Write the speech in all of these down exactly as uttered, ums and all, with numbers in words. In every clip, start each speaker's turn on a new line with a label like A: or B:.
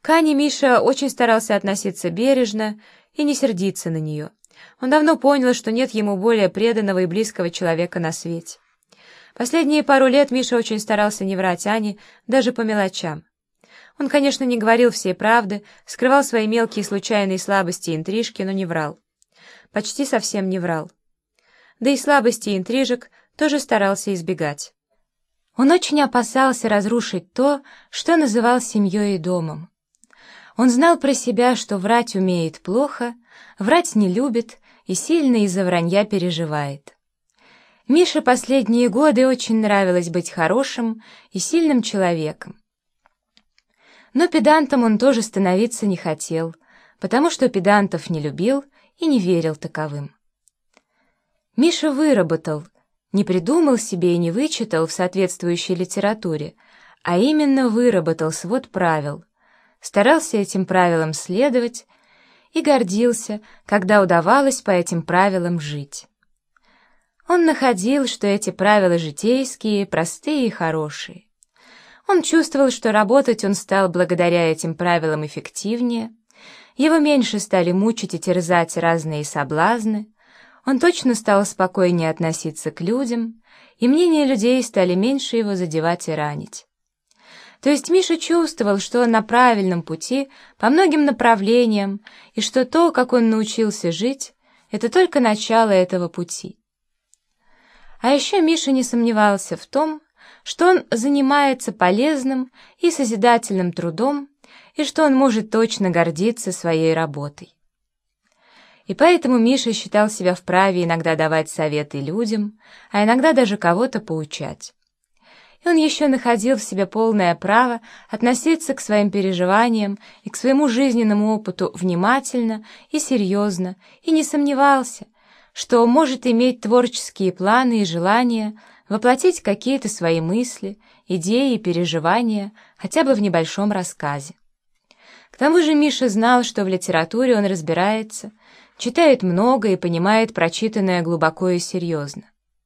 A: К Ане Миша очень старался относиться бережно и не сердиться на нее. Он давно понял, что нет ему более преданного и близкого человека на свете. Последние пару лет Миша очень старался не врать Ане даже по мелочам. Он, конечно, не говорил всей правды, скрывал свои мелкие случайные слабости и интрижки, но не врал. Почти совсем не врал. Да и слабости и интрижек тоже старался избегать. Он очень опасался разрушить то, что называл семьей и домом. Он знал про себя, что врать умеет плохо, врать не любит и сильно из-за вранья переживает. Мише последние годы очень нравилось быть хорошим и сильным человеком. Но педантом он тоже становиться не хотел, потому что педантов не любил и не верил таковым. Миша выработал, не придумал себе и не вычитал в соответствующей литературе, а именно выработал свод правил, старался этим правилам следовать и гордился, когда удавалось по этим правилам жить. Он находил, что эти правила житейские, простые и хорошие. Он чувствовал, что работать он стал благодаря этим правилам эффективнее, его меньше стали мучить и терзать разные соблазны, он точно стал спокойнее относиться к людям, и мнения людей стали меньше его задевать и ранить. То есть Миша чувствовал, что он на правильном пути по многим направлениям, и что то, как он научился жить, это только начало этого пути. А еще Миша не сомневался в том, что он занимается полезным и созидательным трудом, и что он может точно гордиться своей работой. И поэтому Миша считал себя вправе иногда давать советы людям, а иногда даже кого-то поучать. И он еще находил в себе полное право относиться к своим переживаниям и к своему жизненному опыту внимательно и серьезно, и не сомневался, что может иметь творческие планы и желания воплотить какие-то свои мысли, идеи и переживания хотя бы в небольшом рассказе. К тому же Миша знал, что в литературе он разбирается, читает много и понимает прочитанное глубоко и серьезно.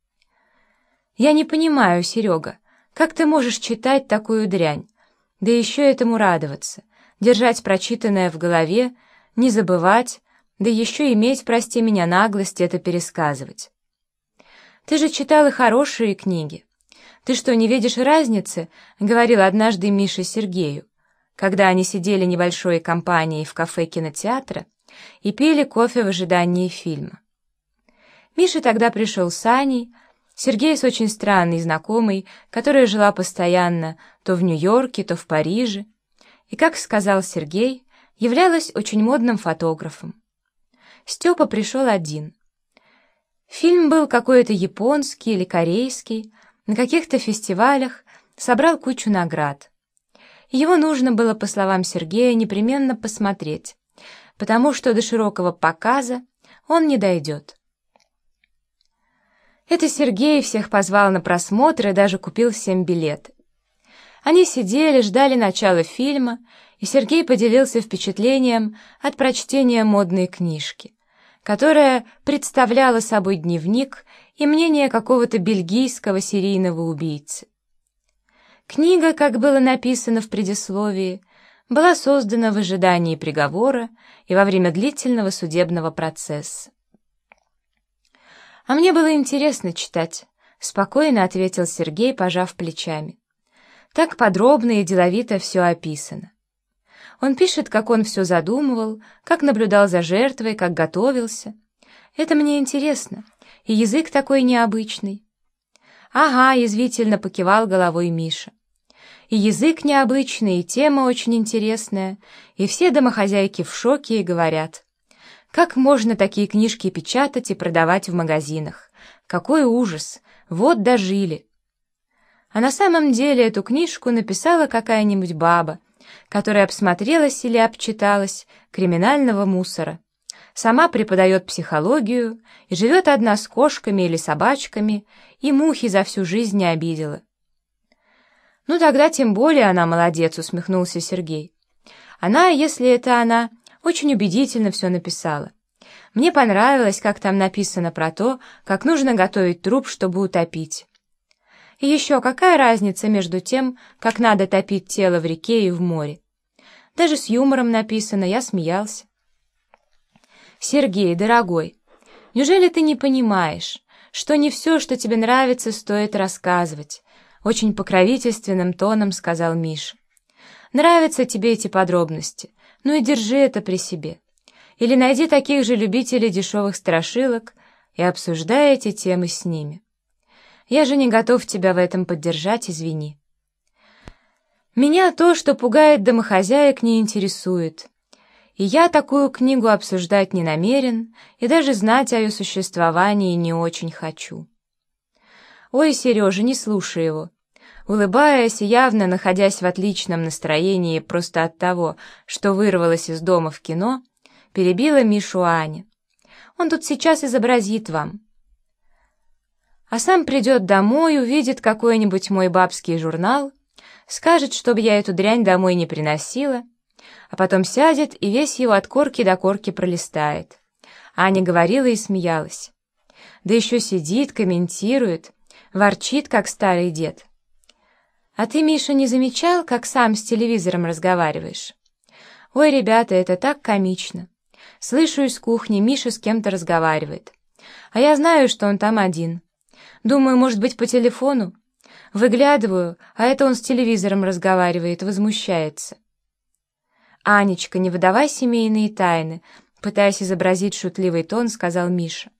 A: «Я не понимаю, Серега, как ты можешь читать такую дрянь, да еще этому радоваться, держать прочитанное в голове, не забывать, да еще иметь, прости меня, наглость это пересказывать? Ты же читал и хорошие книги. Ты что, не видишь разницы?» — говорил однажды Миша Сергею, когда они сидели небольшой компанией в кафе кинотеатра и пили кофе в ожидании фильма. Миша тогда пришел с Аней, Сергей с очень странной знакомой, которая жила постоянно то в Нью-Йорке, то в Париже, и, как сказал Сергей, являлась очень модным фотографом. Степа пришел один. Фильм был какой-то японский или корейский, на каких-то фестивалях собрал кучу наград. Его нужно было, по словам Сергея, непременно посмотреть, потому что до широкого показа он не дойдет. Это Сергей всех позвал на просмотр и даже купил всем билеты. Они сидели, ждали начала фильма, и Сергей поделился впечатлением от прочтения модной книжки, которая представляла собой дневник и мнение какого-то бельгийского серийного убийцы. Книга, как было написано в предисловии, была создана в ожидании приговора и во время длительного судебного процесса. «А мне было интересно читать», — спокойно ответил Сергей, пожав плечами. «Так подробно и деловито все описано. Он пишет, как он все задумывал, как наблюдал за жертвой, как готовился. Это мне интересно, и язык такой необычный». «Ага», — язвительно покивал головой Миша. «И язык необычный, и тема очень интересная, и все домохозяйки в шоке и говорят: как можно такие книжки печатать и продавать в магазинах? Какой ужас! Вот дожили!» А на самом деле эту книжку написала какая-нибудь баба, которая обсмотрелась или обчиталась криминального мусора, сама преподает психологию и живет одна с кошками или собачками, и мухи за всю жизнь не обидела. «Ну тогда тем более она молодец», — усмехнулся Сергей. «Она, если это она, очень убедительно все написала. Мне понравилось, как там написано про то, как нужно готовить труп, чтобы утопить. И еще какая разница между тем, как надо топить тело в реке и в море? Даже с юмором написано, я смеялся. Сергей, дорогой, неужели ты не понимаешь, что не все, что тебе нравится, стоит рассказывать? Очень покровительственным тоном сказал Миша. Нравятся тебе эти подробности, ну и держи это при себе. Или найди таких же любителей дешевых страшилок и обсуждай эти темы с ними. Я же не готов тебя в этом поддержать, извини. Меня то, что пугает домохозяек, не интересует. И я такую книгу обсуждать не намерен, и даже знать о ее существовании не очень хочу. Ой, Сережа, не слушай его. Улыбаясь и явно находясь в отличном настроении просто от того, что вырвалась из дома в кино, перебила Мишу Аня. Он тут сейчас изобразит вам. А сам придет домой, увидит какой-нибудь мой бабский журнал, скажет, чтобы я эту дрянь домой не приносила, а потом сядет и весь его от корки до корки пролистает. Аня говорила и смеялась. Да еще сидит, комментирует, ворчит, как старый дед. А ты, Миша, не замечал, как сам с телевизором разговариваешь? Ой, ребята, это так комично. Слышу из кухни, Миша с кем-то разговаривает. А я знаю, что он там один. Думаю, может быть, по телефону? Выглядываю, а это он с телевизором разговаривает, возмущается. «Анечка, не выдавай семейные тайны», пытаясь изобразить шутливый тон, сказал Миша.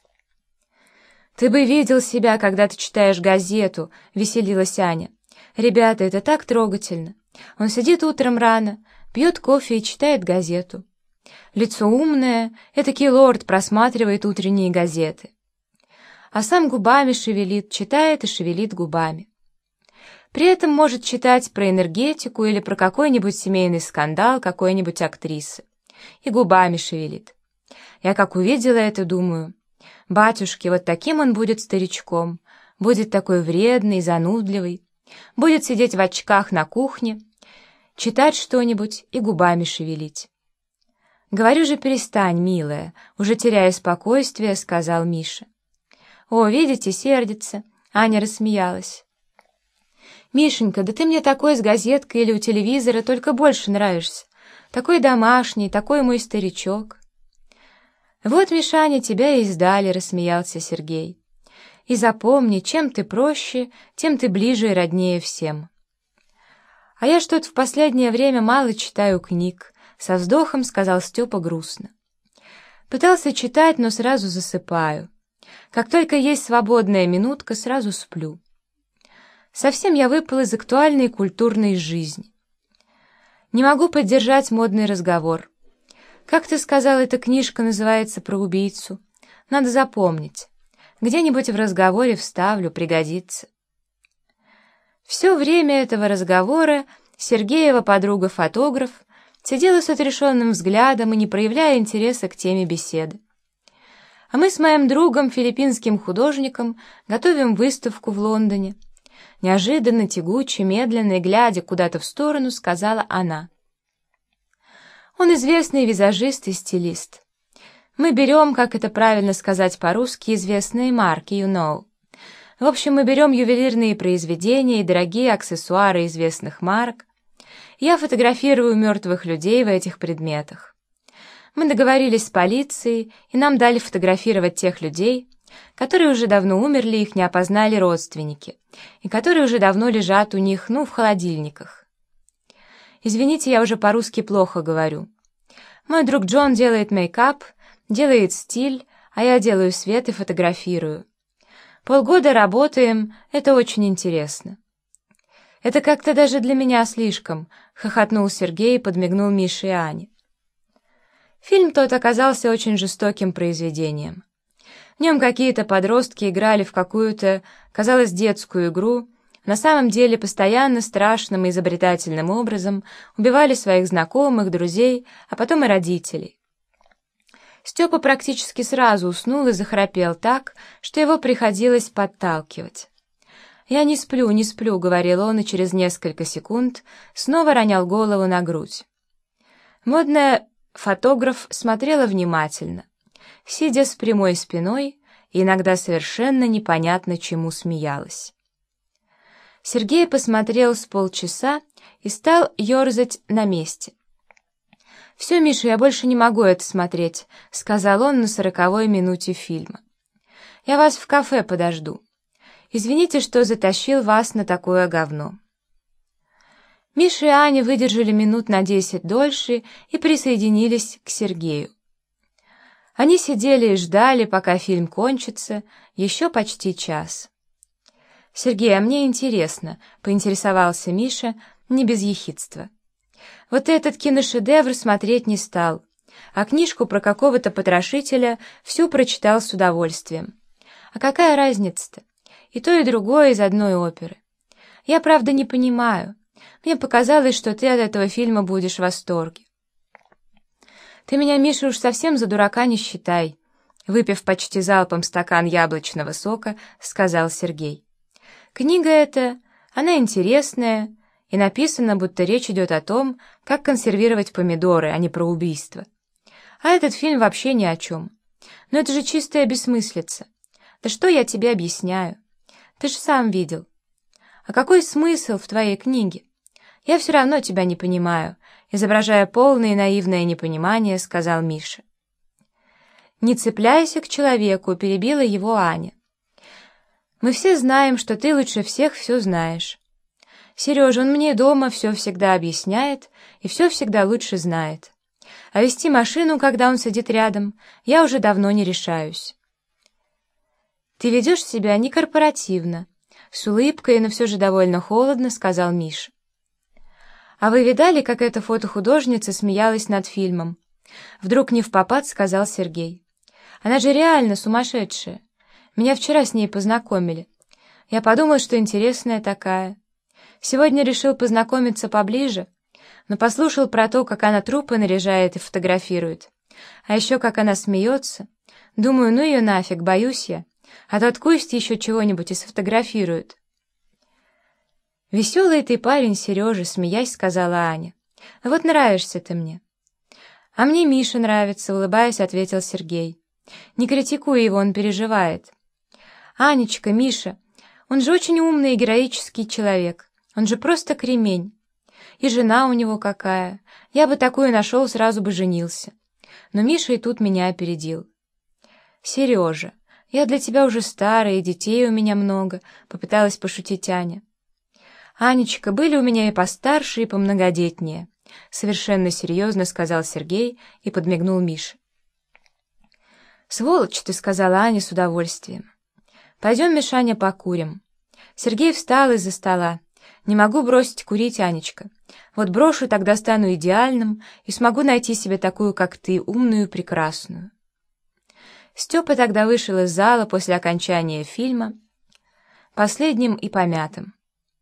A: «Ты бы видел себя, когда ты читаешь газету», — веселилась Аня. «Ребята, это так трогательно. Он сидит утром рано, пьет кофе и читает газету. Лицо умное, этакий лорд просматривает утренние газеты. А сам губами шевелит, читает и шевелит губами. При этом может читать про энергетику или про какой-нибудь семейный скандал какой-нибудь актрисы. И губами шевелит. Я как увидела это, думаю, батюшки, вот таким он будет старичком, будет такой вредный, занудливый, будет сидеть в очках на кухне, читать что-нибудь и губами шевелить». «Говорю же, перестань, милая», — уже теряя спокойствие, сказал Миша. «О, видите, сердится», — Аня рассмеялась. «Мишенька, да ты мне такой с газеткой или у телевизора только больше нравишься. Такой домашний, такой мой старичок». «Вот, Мишаня, тебя и издали», — рассмеялся Сергей. «И запомни, чем ты проще, тем ты ближе и роднее всем». «А я что-то в последнее время мало читаю книг», — со вздохом сказал Степа грустно. «Пытался читать, но сразу засыпаю. Как только есть свободная минутка, сразу сплю. Совсем я выпал из актуальной культурной жизни. Не могу поддержать модный разговор. Как ты сказал, эта книжка называется про убийцу? Надо запомнить. Где-нибудь в разговоре вставлю, пригодится». Все время этого разговора Сергеева подруга-фотограф сидела с отрешенным взглядом и не проявляя интереса к теме беседы. А мы с моим другом, филиппинским художником, готовим выставку в Лондоне. Неожиданно, тягуче, медленно и глядя куда-то в сторону, сказала она. Он известный визажист и стилист. Мы берем, как это правильно сказать по-русски, известные марки, you know. В общем, мы берем ювелирные произведения и дорогие аксессуары известных марок. Я фотографирую мертвых людей в этих предметах. Мы договорились с полицией, и нам дали фотографировать тех людей, которые уже давно умерли, их не опознали родственники, и которые уже давно лежат у них, ну, в холодильниках. Извините, я уже по-русски плохо говорю. Мой друг Джон делает мейкап, делает стиль, а я делаю свет и фотографирую. Полгода работаем, это очень интересно. «Это как-то даже для меня слишком», — хохотнул Сергей и подмигнул Мише и Ане. Фильм тот оказался очень жестоким произведением. В нем какие-то подростки играли в какую-то, казалось, детскую игру, на самом деле постоянно страшным и изобретательным образом убивали своих знакомых, друзей, а потом и родителей. Степа практически сразу уснул и захрапел так, что его приходилось подталкивать. «Я не сплю, не сплю», — говорил он, и через несколько секунд снова ронял голову на грудь. Модная фотограф смотрела внимательно, сидя с прямой спиной, и иногда совершенно непонятно чему смеялась. Сергей посмотрел с полчаса и стал ерзать на месте. «Все, Миша, я больше не могу это смотреть», — сказал он на сороковой минуте фильма. «Я вас в кафе подожду. Извините, что затащил вас на такое говно». Миша и Аня выдержали минут на десять дольше и присоединились к Сергею. Они сидели и ждали, пока фильм кончится, еще почти час. «Сергей, а мне интересно», — поинтересовался Миша, не без ехидства. «Вот этот киношедевр смотреть не стал, а книжку про какого-то потрошителя всю прочитал с удовольствием. А какая разница-то? И то, и другое из одной оперы. Я, правда, не понимаю. Мне показалось, что ты от этого фильма будешь в восторге». «Ты меня, Миша, уж совсем за дурака не считай», — выпив почти залпом стакан яблочного сока, сказал Сергей. «Книга эта, она интересная, и написано, будто речь идет о том, как консервировать помидоры, а не про убийство. А этот фильм вообще ни о чем. Но это же чистая бессмыслица. Да что я тебе объясняю? Ты же сам видел. А какой смысл в твоей книге? Я все равно тебя не понимаю», — изображая полное и наивное непонимание, сказал Миша. «Не цепляйся к человеку», — перебила его Аня. «Мы все знаем, что ты лучше всех все знаешь. Сережа, он мне дома все всегда объясняет и все всегда лучше знает. А вести машину, когда он сидит рядом, я уже давно не решаюсь». «Ты ведешь себя некорпоративно», — с улыбкой, но все же довольно холодно сказал Миша. «А вы видали, как эта фотохудожница смеялась над фильмом?» Вдруг невпопад сказал Сергей. «Она же реально сумасшедшая. Меня вчера с ней познакомили. Я подумал, что интересная такая. Сегодня решил познакомиться поближе, но послушал про то, как она трупы наряжает и фотографирует. А еще как она смеется. Думаю, ну ее нафиг, боюсь я. А то откусть еще чего-нибудь и сфотографируют». «Веселый ты парень, Сережа», — смеясь сказала Аня. «Вот нравишься ты мне». «А мне Миша нравится», — улыбаясь, ответил Сергей. «Не критикуй его, он переживает». «Анечка, Миша, он же очень умный и героический человек. Он же просто кремень. И жена у него какая. Я бы такую нашел, сразу бы женился». Но Миша и тут меня опередил. «Сережа, я для тебя уже старая, и детей у меня много», — попыталась пошутить Аня. «Анечка, были у меня и постарше, и помногодетнее», — совершенно серьезно сказал Сергей и подмигнул Мише. «Сволочь ты», — сказала Аня с удовольствием. «Пойдем, Мишаня, покурим». Сергей встал из-за стола. «Не могу бросить курить, Анечка. Вот брошу, тогда стану идеальным и смогу найти себе такую, как ты, умную и прекрасную». Степа тогда вышел из зала после окончания фильма, последним и помятым.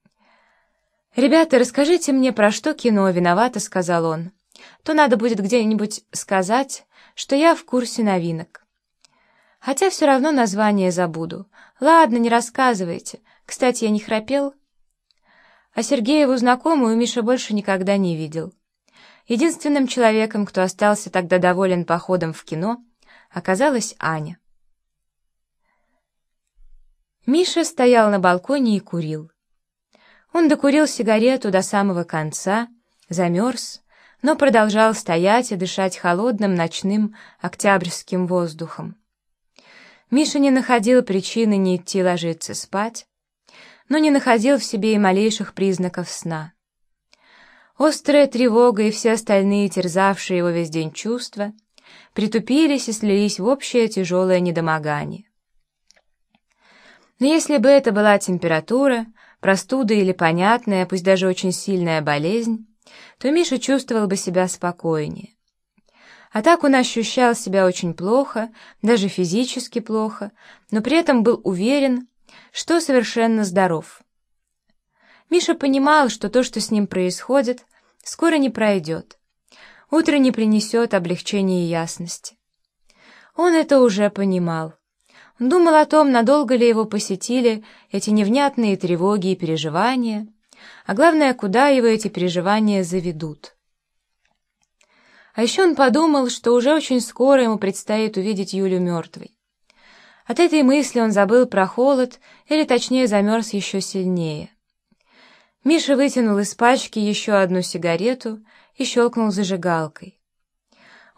A: «Ребята, расскажите мне, про что кино виновато», — сказал он. «То надо будет где-нибудь сказать, что я в курсе новинок. Хотя все равно название забуду. Ладно, не рассказывайте. Кстати, я не храпел». А Сергееву знакомую Миша больше никогда не видел. Единственным человеком, кто остался тогда доволен походом в кино, оказалась Аня. Миша стоял на балконе и курил. Он докурил сигарету до самого конца, замерз, но продолжал стоять и дышать холодным ночным октябрьским воздухом. Миша не находил причины не идти ложиться спать, но не находил в себе и малейших признаков сна. Острая тревога и все остальные терзавшие его весь день чувства притупились и слились в общее тяжелое недомогание. Но если бы это была температура, простуда или понятная, пусть даже очень сильная болезнь, то Миша чувствовал бы себя спокойнее. А так он ощущал себя очень плохо, даже физически плохо, но при этом был уверен, что совершенно здоров. Миша понимал, что то, что с ним происходит, скоро не пройдет. Утро не принесет облегчения и ясности. Он это уже понимал. Он думал о том, надолго ли его посетили эти невнятные тревоги и переживания, а главное, куда его эти переживания заведут. А еще он подумал, что уже очень скоро ему предстоит увидеть Юлю мертвой. От этой мысли он забыл про холод, или точнее замерз еще сильнее. Миша вытянул из пачки еще одну сигарету и щелкнул зажигалкой.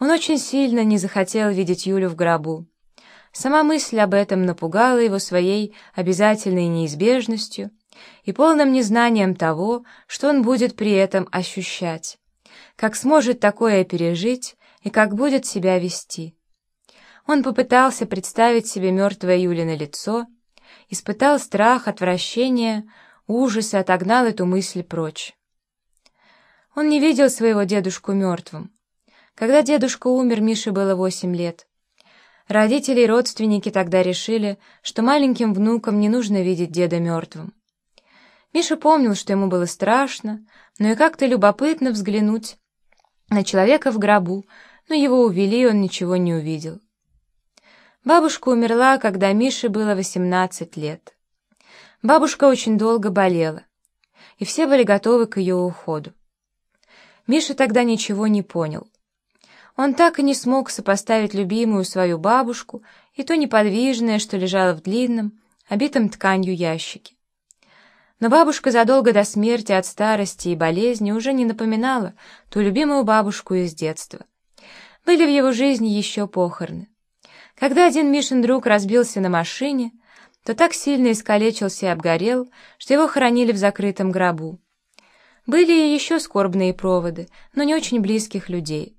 A: Он очень сильно не захотел видеть Юлю в гробу. Сама мысль об этом напугала его своей обязательной неизбежностью и полным незнанием того, что он будет при этом ощущать, как сможет такое пережить и как будет себя вести. Он попытался представить себе мертвое Юлино лицо, испытал страх, отвращение, ужас и отогнал эту мысль прочь. Он не видел своего дедушку мертвым. Когда дедушка умер, Мише было восемь лет. Родители и родственники тогда решили, что маленьким внукам не нужно видеть деда мертвым. Миша помнил, что ему было страшно, но и как-то любопытно взглянуть на человека в гробу, но его увели, и он ничего не увидел. Бабушка умерла, когда Мише было восемнадцать лет. Бабушка очень долго болела, и все были готовы к ее уходу. Миша тогда ничего не понял. Он так и не смог сопоставить любимую свою бабушку и то неподвижное, что лежало в длинном, обитом тканью ящике. Но бабушка задолго до смерти от старости и болезни уже не напоминала ту любимую бабушку из детства. Были в его жизни еще похороны. Когда один Мишин друг разбился на машине, то так сильно искалечился и обгорел, что его хоронили в закрытом гробу. Были и еще скорбные проводы, но не очень близких людей.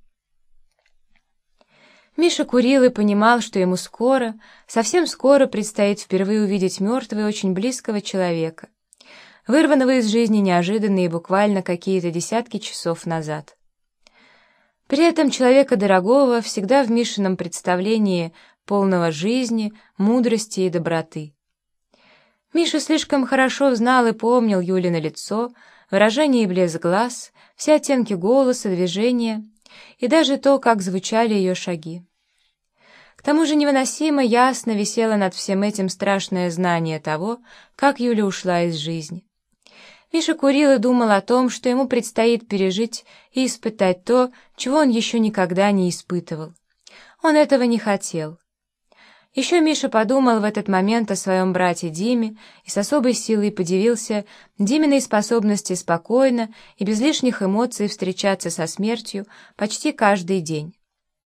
A: Миша курил и понимал, что ему скоро, совсем скоро предстоит впервые увидеть мертвого и очень близкого человека, вырванного из жизни неожиданно и буквально какие-то десятки часов назад. При этом человека дорогого всегда в Мишином представлении полного жизни, мудрости и доброты. Миша слишком хорошо знал и помнил Юлино лицо, выражение и блеск глаз, все оттенки голоса, движения и даже то, как звучали ее шаги. К тому же невыносимо ясно висело над всем этим страшное знание того, как Юля ушла из жизни. Миша курил и думал о том, что ему предстоит пережить и испытать то, чего он еще никогда не испытывал. Он этого не хотел. Еще Миша подумал в этот момент о своем брате Диме и с особой силой подивился Диминой способности спокойно и без лишних эмоций встречаться со смертью почти каждый день.